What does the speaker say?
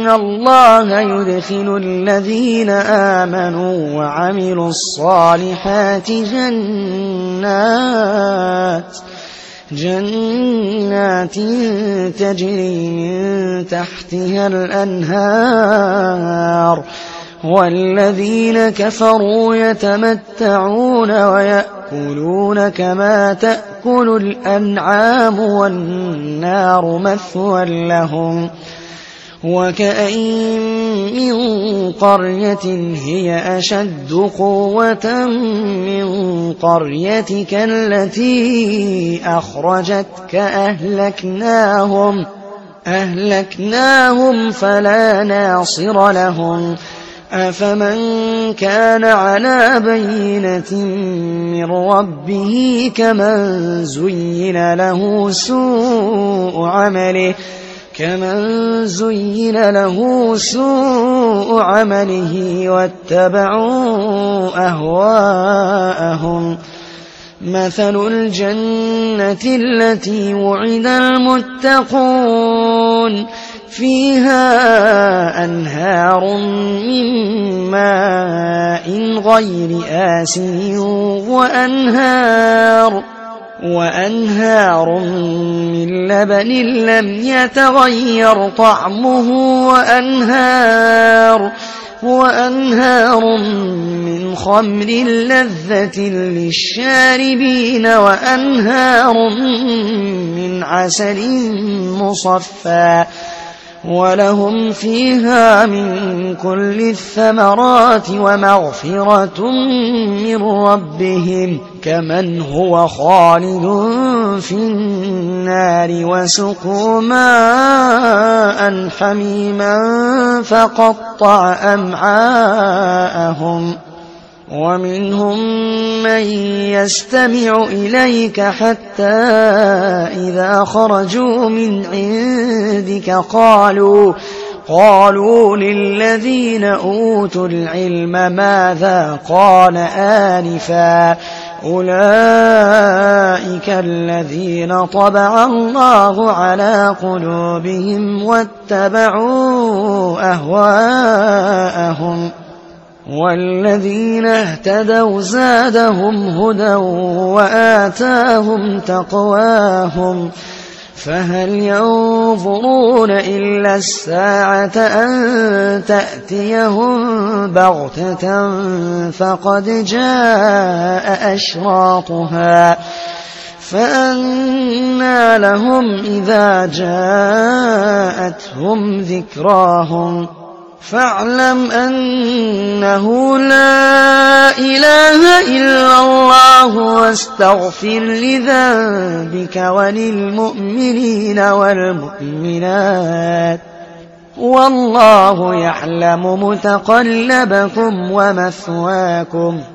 إن الله يدخل الذين آمنوا وعملوا الصالحات جنات تجري من تحتها الأنهار، والذين كفروا يتمتعون ويأكلون كما تأكل الأنعام والنار مثوى لهم. وكأين من قرية هي أشد قوة من قريتك التي أخرجتك أهلكناهم فلا ناصر لهم. أفمن كان على بينة من ربه كمن زين له سوء عمله واتبعوا أهواءهم. مثل الجنة التي وعد المتقون فيها أنهار من ماء غير آسن وأنهار من لبن لم يتغير طعمه وأنهار من خمر لذة للشاربين وأنهار من عسل مصفى ولهم فيها من كل الثمرات ومغفرة من ربهم كمن هو خالد في النار وسقوا ماء حميما فقطع أمعاءهم. ومنهم من يستمع إليك حتى إذا خرجوا من عندك قالوا للذين أوتوا العلم ماذا قال آنفا أولئك الذين طبع الله على قلوبهم واتبعوا أهواءهم. والذين اهتدوا زادهم هدى وآتاهم تقواهم. فهل ينظرون إلا الساعة أن تأتيهم بغتة فقد جاء أشراطها فأنى لهم إذا جاءتهم ذكراهم. فاعلم أنه لا إله إلا الله واستغفر لذنبك وللمؤمنين والمؤمنات والله يعلم متقلبكم ومثواكم.